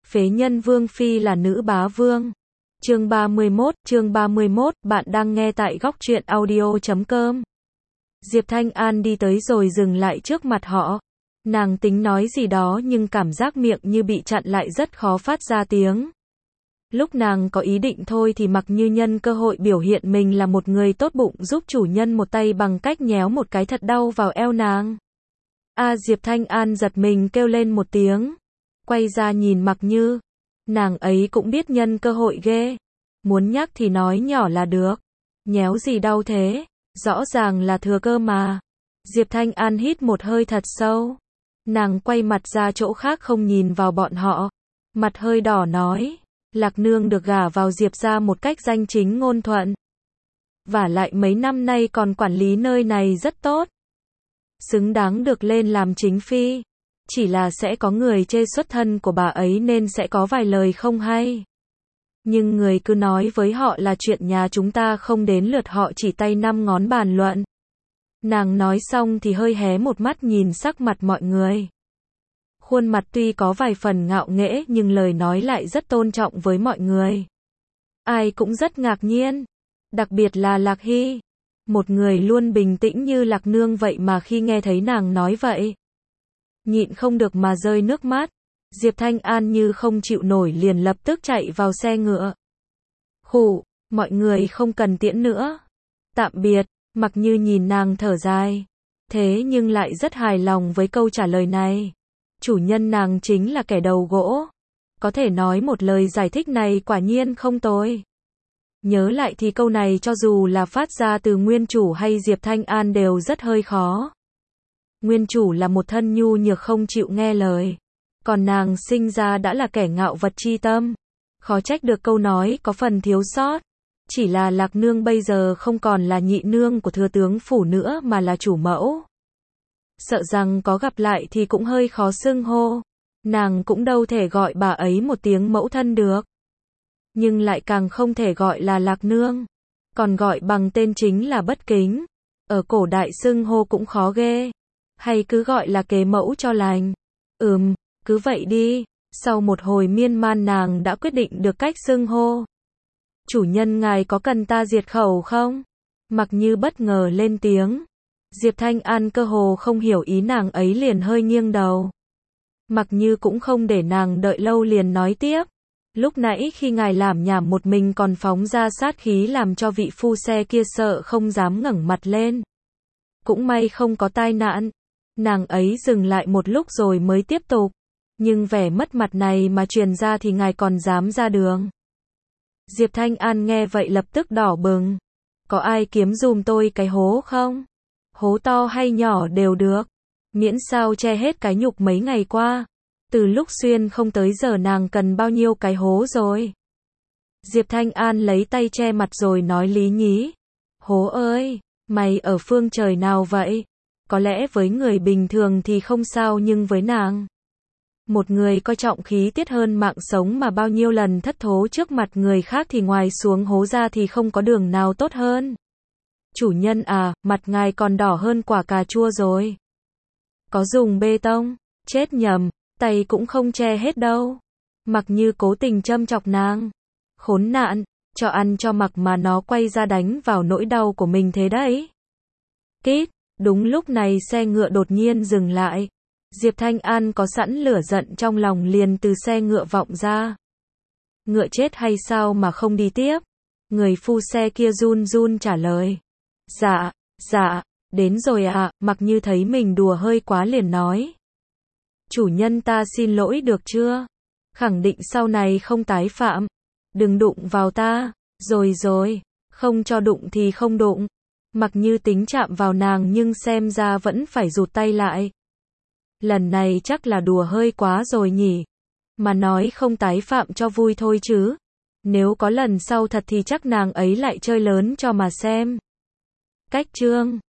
Phế nhân Vương Phi là nữ bá vương. Chương 31, bạn đang nghe tại góc truyện audio.com. Diệp Thanh An đi tới rồi dừng lại trước mặt họ. Nàng tính nói gì đó nhưng cảm giác miệng như bị chặn lại rất khó phát ra tiếng. Lúc nàng có ý định thôi thì Mặc Như nhân cơ hội biểu hiện mình là một người tốt bụng giúp chủ nhân một tay bằng cách nhéo một cái thật đau vào eo nàng. Diệp Thanh An giật mình kêu lên một tiếng. Quay ra nhìn Mặc Như. Nàng ấy cũng biết nhân cơ hội ghê. Muốn nhắc thì nói nhỏ là được. Nhéo gì đau thế? Rõ ràng là thừa cơ mà. Diệp Thanh An hít một hơi thật sâu. Nàng quay mặt ra chỗ khác không nhìn vào bọn họ. Mặt hơi đỏ nói. Lạc Nương được gả vào Diệp gia một cách danh chính ngôn thuận. Vả lại mấy năm nay còn quản lý nơi này rất tốt. Xứng đáng được lên làm chính phi. Chỉ là sẽ có người chê xuất thân của bà ấy nên sẽ có vài lời không hay. Nhưng người cứ nói với họ là chuyện nhà chúng ta không đến lượt họ chỉ tay năm ngón bàn luận. Nàng nói xong thì hơi hé một mắt nhìn sắc mặt mọi người. Khuôn mặt tuy có vài phần ngạo nghễ nhưng lời nói lại rất tôn trọng với mọi người. Ai cũng rất ngạc nhiên. Đặc biệt là Lạc Hy. Một người luôn bình tĩnh như Lạc Nương vậy mà khi nghe thấy nàng nói vậy. Nhịn không được mà rơi nước mắt. Diệp Thanh An như không chịu nổi liền lập tức chạy vào xe ngựa. Khụ, mọi người không cần tiễn nữa. Tạm biệt, Mặc Như nhìn nàng thở dài. Thế nhưng lại rất hài lòng với câu trả lời này. Chủ nhân nàng chính là kẻ đầu gỗ. Có thể nói một lời giải thích này quả nhiên không tồi. Nhớ lại thì câu này cho dù là phát ra từ nguyên chủ hay Diệp Thanh An đều rất hơi khó. Nguyên chủ là một thân nhu nhược không chịu nghe lời. Còn nàng sinh ra đã là kẻ ngạo vật chi tâm. Khó trách được câu nói có phần thiếu sót. Chỉ là Lạc Nương bây giờ không còn là nhị nương của thừa tướng phủ nữa mà là chủ mẫu. Sợ rằng có gặp lại thì cũng hơi khó xưng hô. Nàng cũng đâu thể gọi bà ấy một tiếng mẫu thân được. Nhưng lại càng không thể gọi là Lạc Nương. Còn gọi bằng tên chính là bất kính. Ở cổ đại xưng hô cũng khó ghê. Hay cứ gọi là kế mẫu cho lành. Cứ vậy đi. Sau một hồi miên man nàng đã quyết định được cách xưng hô. Chủ nhân ngài có cần ta diệt khẩu không? Mặc Như bất ngờ lên tiếng. Diệp Thanh An cơ hồ không hiểu ý nàng ấy liền hơi nghiêng đầu. Mặc Như cũng không để nàng đợi lâu liền nói tiếp. Lúc nãy khi ngài làm nhảm một mình còn phóng ra sát khí làm cho vị phu xe kia sợ không dám ngẩng mặt lên. Cũng may không có tai nạn. Nàng ấy dừng lại một lúc rồi mới tiếp tục. Nhưng vẻ mất mặt này mà truyền ra thì ngài còn dám ra đường. Diệp Thanh An nghe vậy lập tức đỏ bừng. Có ai kiếm dùm tôi cái hố không? Hố to hay nhỏ đều được. Miễn sao che hết cái nhục mấy ngày qua. Từ lúc xuyên không tới giờ nàng cần bao nhiêu cái hố rồi. Diệp Thanh An lấy tay che mặt rồi nói lý nhí. Hố ơi, mày ở phương trời nào vậy? Có lẽ với người bình thường thì không sao nhưng với nàng. Một người coi trọng khí tiết hơn mạng sống mà bao nhiêu lần thất thố trước mặt người khác thì ngoài xuống hố ra thì không có đường nào tốt hơn. Chủ nhân à, mặt ngài còn đỏ hơn quả cà chua rồi. Có dùng bê tông? Chết nhầm, tay cũng không che hết đâu. Mặc Như cố tình châm chọc nàng. Khốn nạn, cho ăn cho mặc mà nó quay ra đánh vào nỗi đau của mình thế đấy. Kít, đúng lúc này xe ngựa đột nhiên dừng lại. Diệp Thanh An có sẵn lửa giận trong lòng liền từ xe ngựa vọng ra. Ngựa chết hay sao mà không đi tiếp? Người phu xe kia run run trả lời. Dạ, đến rồi ạ. Mặc Như thấy mình đùa hơi quá liền nói. Chủ nhân ta xin lỗi được chưa? Khẳng định sau này không tái phạm. Đừng đụng vào ta. Rồi, không cho đụng thì không đụng. Mặc Như tính chạm vào nàng nhưng xem ra vẫn phải rụt tay lại. Lần này chắc là đùa hơi quá rồi nhỉ. Mà nói không tái phạm cho vui thôi chứ. Nếu có lần sau thật thì chắc nàng ấy lại chơi lớn cho mà xem. Cách chương